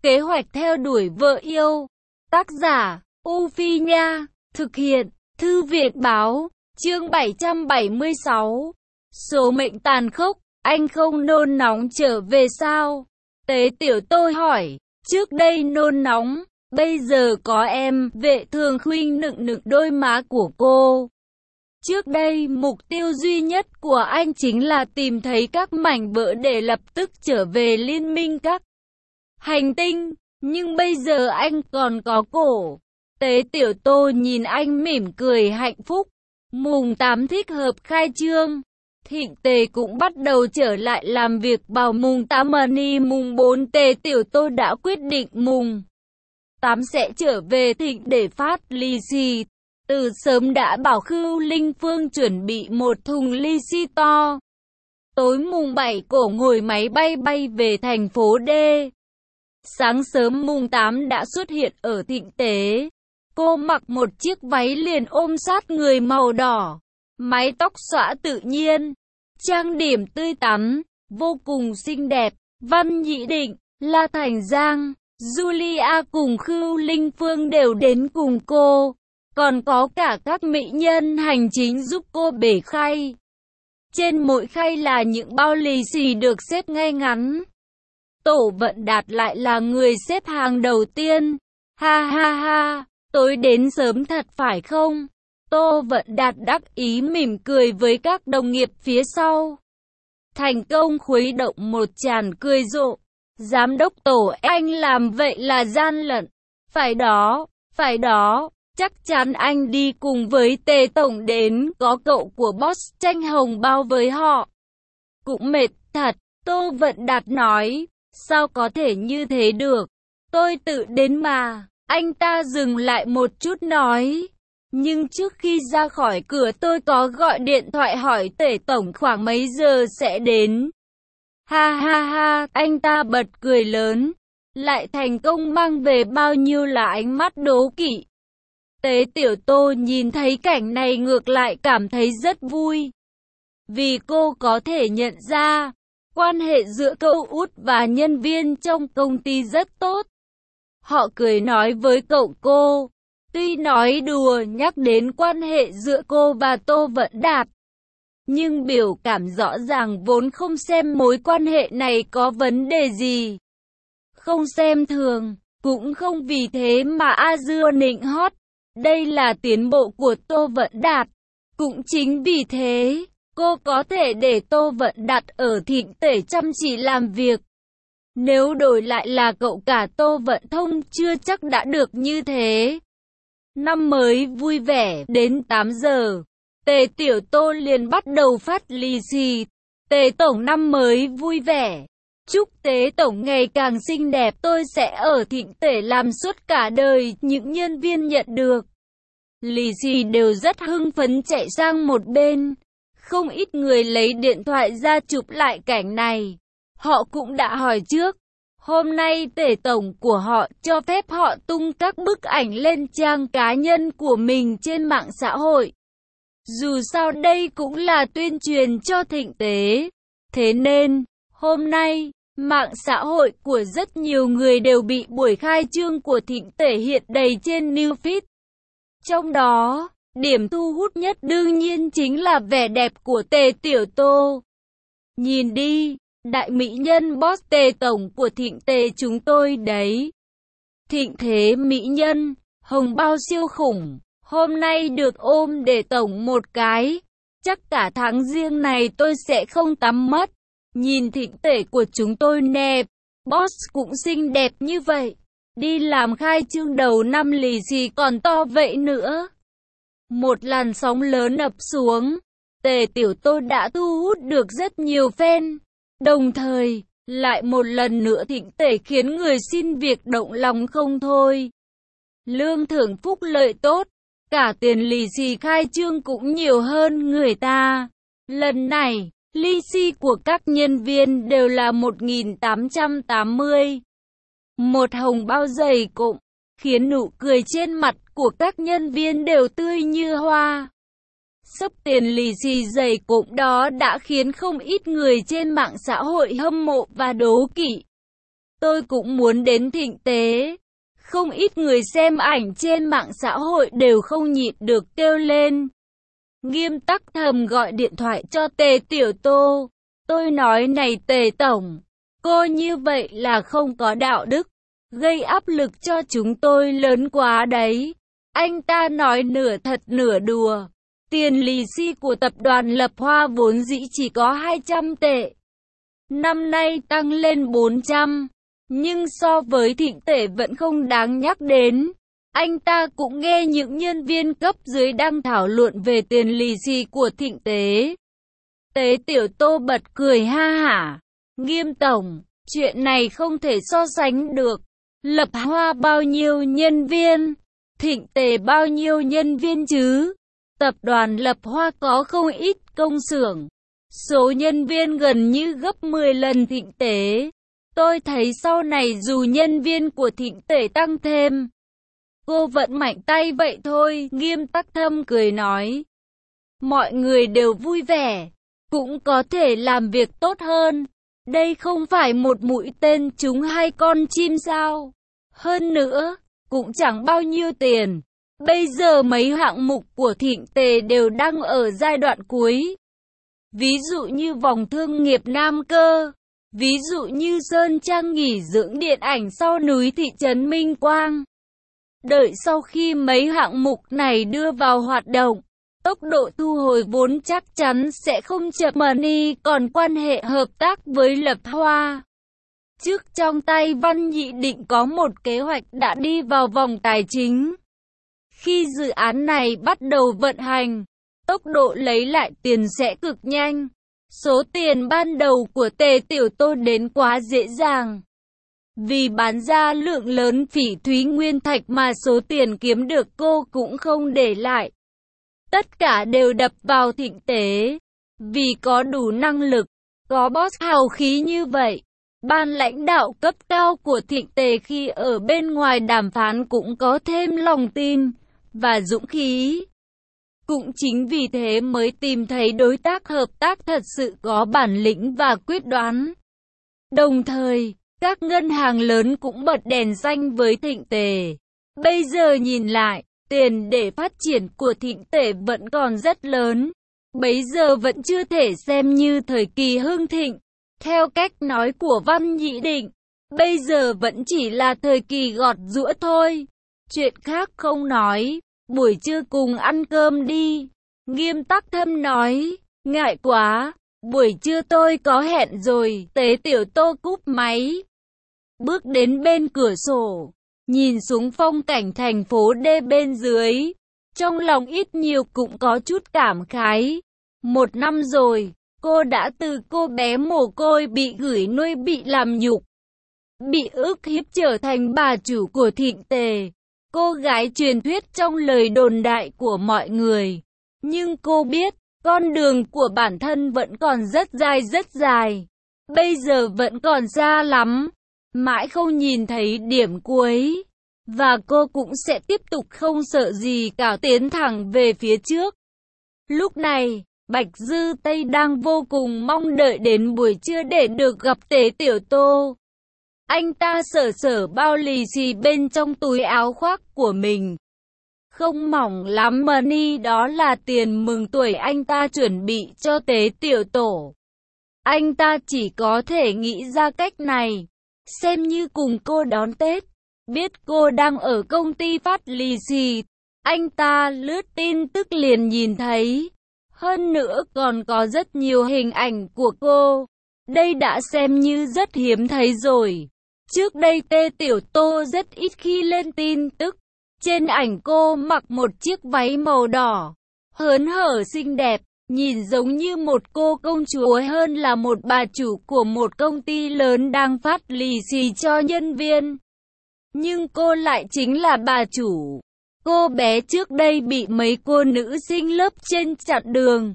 Kế hoạch theo đuổi vợ yêu. Tác giả, U Phi Nha. Thực hiện, Thư viện Báo. Chương 776. Số mệnh tàn khốc, anh không nôn nóng trở về sao? Tế Tiểu Tôi hỏi. Trước đây nôn nóng, bây giờ có em. Vệ Thường Khuynh nựng nựng đôi má của cô. Trước đây, mục tiêu duy nhất của anh chính là tìm thấy các mảnh vỡ để lập tức trở về liên minh các hành tinh. Nhưng bây giờ anh còn có cổ. Tế Tiểu Tô nhìn anh mỉm cười hạnh phúc. Mùng 8 thích hợp khai trương. Thịnh Tề cũng bắt đầu trở lại làm việc vào mùng 8 mùng 4 Tế Tiểu Tô đã quyết định mùng 8 sẽ trở về Thịnh để phát lì xì. Từ sớm đã bảo Khưu Linh Phương chuẩn bị một thùng lì xì to. Tối mùng 7 cổ ngồi máy bay bay về thành phố D. Sáng sớm mùng 8 đã xuất hiện ở Thịnh Tế. Cô mặc một chiếc váy liền ôm sát người màu đỏ, mái tóc xõa tự nhiên, trang điểm tươi tắn, vô cùng xinh đẹp. Văn Nhĩ Định, La Thành Giang, Julia cùng Khưu Linh Phương đều đến cùng cô. Còn có cả các mỹ nhân hành chính giúp cô bể khay. Trên mỗi khay là những bao lì xì được xếp ngay ngắn. Tổ Vận Đạt lại là người xếp hàng đầu tiên. Ha ha ha, tối đến sớm thật phải không? Tô Vận Đạt đắc ý mỉm cười với các đồng nghiệp phía sau. Thành công khuấy động một tràng cười rộ. Giám đốc Tổ, anh làm vậy là gian lận. Phải đó, phải đó. Chắc chắn anh đi cùng với Tề Tổng đến, có cậu của boss tranh hồng bao với họ. Cũng mệt thật, Tô Vận Đạt nói. Sao có thể như thế được? Tôi tự đến mà. Anh ta dừng lại một chút nói. Nhưng trước khi ra khỏi cửa tôi có gọi điện thoại hỏi Tề Tổng khoảng mấy giờ sẽ đến. Ha ha ha, anh ta bật cười lớn. Lại thành công mang về bao nhiêu là ánh mắt đố kỵ. Tế Tiểu Tô nhìn thấy cảnh này ngược lại cảm thấy rất vui. Vì cô có thể nhận ra, quan hệ giữa cậu út và nhân viên trong công ty rất tốt. Họ cười nói với cậu cô. Tuy nói đùa nhắc đến quan hệ giữa cô và Tô Vận Đạt, nhưng biểu cảm rõ ràng vốn không xem mối quan hệ này có vấn đề gì. Không xem thường, cũng không vì thế mà a dua nịnh hót. Đây là tiến bộ của Tô Vận Đạt. Cũng chính vì thế, cô có thể để Tô Vận Đạt ở Thịnh Tể chăm chỉ làm việc. Nếu đổi lại là cậu cả Tô Vận Thông chưa chắc đã được như thế. Năm mới vui vẻ, đến 8 giờ. Tề Tiểu Tô liền bắt đầu phát lì xì. Tề Tổng năm mới vui vẻ. Chúc Tế Tổng ngày càng xinh đẹp. Tôi sẽ ở Thịnh Tể làm suốt cả đời. Những nhân viên nhận được lì xì đều rất hưng phấn chạy sang một bên. Không ít người lấy điện thoại ra chụp lại cảnh này. Họ cũng đã hỏi trước. Hôm nay Tề Tổng của họ cho phép họ tung các bức ảnh lên trang cá nhân của mình trên mạng xã hội. Dù sao đây cũng là tuyên truyền cho Thịnh Tế. Thế nên, hôm nay, mạng xã hội của rất nhiều người đều bị buổi khai trương của Thịnh Tể hiện đầy trên New Feed. Trong đó, điểm thu hút nhất đương nhiên chính là vẻ đẹp của Tề Tiểu Tô. Nhìn đi, đại mỹ nhân boss Tề Tổng của Thịnh Tề chúng tôi đấy. Thịnh thế mỹ nhân, hồng bao siêu khủng, hôm nay được ôm để Tổng một cái. Chắc cả tháng riêng này tôi sẽ không tắm mất. Nhìn Thịnh Tể của chúng tôi nè, boss cũng xinh đẹp như vậy. Đi làm khai trương đầu năm lì xì còn to vậy nữa. Một làn sóng lớn ập xuống. Tề Tiểu Tô đã thu hút được rất nhiều fan. Đồng thời, lại một lần nữa Thịnh Tể khiến người xin việc động lòng không thôi. Lương thưởng phúc lợi tốt. Cả tiền lì xì khai trương cũng nhiều hơn người ta. Lần này, lì xì của các nhân viên đều là 1.880. Một hồng bao dày cộm, khiến nụ cười trên mặt của các nhân viên đều tươi như hoa. Sốc tiền lì xì dày cộm đó đã khiến không ít người trên mạng xã hội hâm mộ và đố kỵ. Tôi cũng muốn đến thịnh tế. Không ít người xem ảnh trên mạng xã hội đều không nhịn được kêu lên. Nghiêm tắc thầm gọi điện thoại cho Tề Tiểu Tô. Tôi nói này Tề Tổng, cô như vậy là không có đạo đức, gây áp lực cho chúng tôi lớn quá đấy. Anh ta nói nửa thật nửa đùa. Tiền lì xì của tập đoàn Lập Hoa vốn dĩ chỉ có 200 tệ. Năm nay tăng lên 400. Nhưng so với thịnh tệ vẫn không đáng nhắc đến. Anh ta cũng nghe những nhân viên cấp dưới đang thảo luận về tiền lì xì của thịnh tế. Tế Tiểu Tô bật cười ha hả. Nghiêm Tổng, chuyện này không thể so sánh được. Lập Hoa bao nhiêu nhân viên? Thịnh Tề bao nhiêu nhân viên chứ? Tập đoàn Lập Hoa có không ít công xưởng. Số nhân viên gần như gấp 10 lần Thịnh Tế. Tôi thấy sau này dù nhân viên của Thịnh Tề tăng thêm, cô vẫn mạnh tay vậy thôi. Nghiêm Tắc Thâm cười nói. Mọi người đều vui vẻ, cũng có thể làm việc tốt hơn. Đây không phải một mũi tên trúng hai con chim sao? Hơn nữa, cũng chẳng bao nhiêu tiền. Bây giờ mấy hạng mục của Thịnh Tề đều đang ở giai đoạn cuối. Ví dụ như vòng thương nghiệp Nam Cơ. Ví dụ như Sơn Trang nghỉ dưỡng điện ảnh sau núi thị trấn Minh Quang. Đợi sau khi mấy hạng mục này đưa vào hoạt động, tốc độ thu hồi vốn chắc chắn sẽ không chậm. Money còn quan hệ hợp tác với Lập Hoa. Trước trong tay Văn Nhị Định có một kế hoạch đã đi vào vòng tài chính. Khi dự án này bắt đầu vận hành, tốc độ lấy lại tiền sẽ cực nhanh. Số tiền ban đầu của Tề Tiểu Tô đến quá dễ dàng. Vì bán ra lượng lớn phỉ thúy nguyên thạch mà số tiền kiếm được cô cũng không để lại. Tất cả đều đập vào Thịnh Tế. Vì có đủ năng lực, có boss hào khí như vậy, ban lãnh đạo cấp cao của Thịnh Tế khi ở bên ngoài đàm phán cũng có thêm lòng tin và dũng khí. Cũng chính vì thế mới tìm thấy đối tác hợp tác thật sự có bản lĩnh và quyết đoán. Đồng thời, các ngân hàng lớn cũng bật đèn xanh với Thịnh Tề. Bây giờ nhìn lại, tiền để phát triển của Thịnh Tề vẫn còn rất lớn. Bấy giờ vẫn chưa thể xem như thời kỳ hưng thịnh. Theo cách nói của Văn Nhị Định, bây giờ vẫn chỉ là thời kỳ gọt giũa thôi. Chuyện khác không nói, buổi trưa cùng ăn cơm đi. Nghiêm Tắc Thâm nói, ngại quá, buổi trưa tôi có hẹn rồi. Tế Tiểu Tô cúp máy, bước đến bên cửa sổ, nhìn xuống phong cảnh thành phố D bên dưới. Trong lòng ít nhiều cũng có chút cảm khái. 1 năm rồi, cô đã từ cô bé mồ côi bị gửi nuôi, bị làm nhục, bị ức hiếp trở thành bà chủ của Thịnh Tề. Cô gái truyền thuyết trong lời đồn đại của mọi người. Nhưng cô biết, con đường của bản thân vẫn còn rất dài. Bây giờ vẫn còn xa lắm. Mãi không nhìn thấy điểm cuối. Và cô cũng sẽ tiếp tục không sợ gì cả tiến thẳng về phía trước. Lúc này, Bạch Dư Tây đang vô cùng mong đợi đến buổi trưa để được gặp Tế Tiểu Tô. Anh ta sờ bao lì xì bên trong túi áo khoác của mình. Không mỏng lắm money, đó là tiền mừng tuổi anh ta chuẩn bị cho Tế Tiểu Tổ. Anh ta chỉ có thể nghĩ ra cách này, xem như cùng cô đón Tết. Biết cô đang ở công ty phát lì xì, anh ta lướt tin tức liền nhìn thấy. Hơn nữa còn có rất nhiều hình ảnh của cô. Đây đã xem như rất hiếm thấy rồi. Trước đây Tế Tiểu Tô rất ít khi lên tin tức. Trên ảnh cô mặc một chiếc váy màu đỏ, hớn hở xinh đẹp, nhìn giống như một cô công chúa hơn là một bà chủ của một công ty lớn đang phát lì xì cho nhân viên. Nhưng cô lại chính là bà chủ. Cô bé trước đây bị mấy cô nữ sinh lớp trên chặn đường.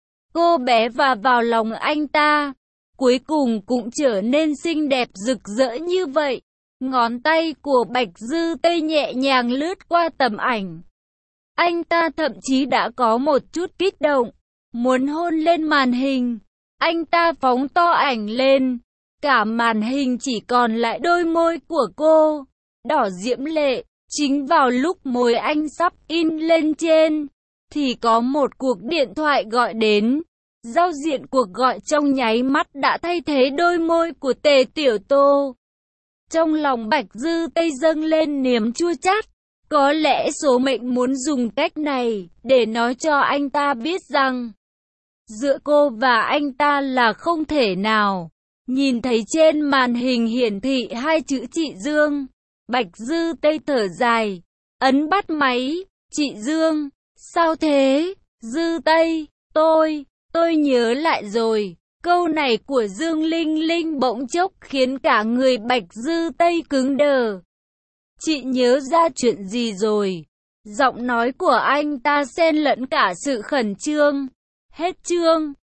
Cô bé và vào lòng anh ta, cuối cùng cũng trở nên xinh đẹp rực rỡ như vậy. Ngón tay của Bạch Dư Tây nhẹ nhàng lướt qua tấm ảnh. Anh ta thậm chí đã có một chút kích động, muốn hôn lên màn hình. Anh ta phóng to ảnh lên, Cả màn hình chỉ còn lại đôi môi của cô, đỏ diễm lệ. Chính vào lúc môi anh sắp in lên trên, thì có một cuộc điện thoại gọi đến. Giao diện cuộc gọi trong nháy mắt đã thay thế đôi môi của Tề Tiểu Tô. Trong lòng Bạch Dư Tây dâng lên niềm chua chát. Có lẽ số mệnh muốn dùng cách này để nói cho anh ta biết rằng giữa cô và anh ta là không thể nào. Nhìn thấy trên màn hình hiển thị hai chữ chị Dương, Bạch Dư Tây thở dài, ấn bắt máy. Chị Dương, sao thế? Dư Tây, tôi nhớ lại rồi. Câu này của Dương Linh Linh bỗng chốc khiến cả người Bạch Dư Tây cứng đờ. Chị nhớ ra chuyện gì rồi? Giọng nói của anh ta xen lẫn cả sự khẩn trương. Hết chương.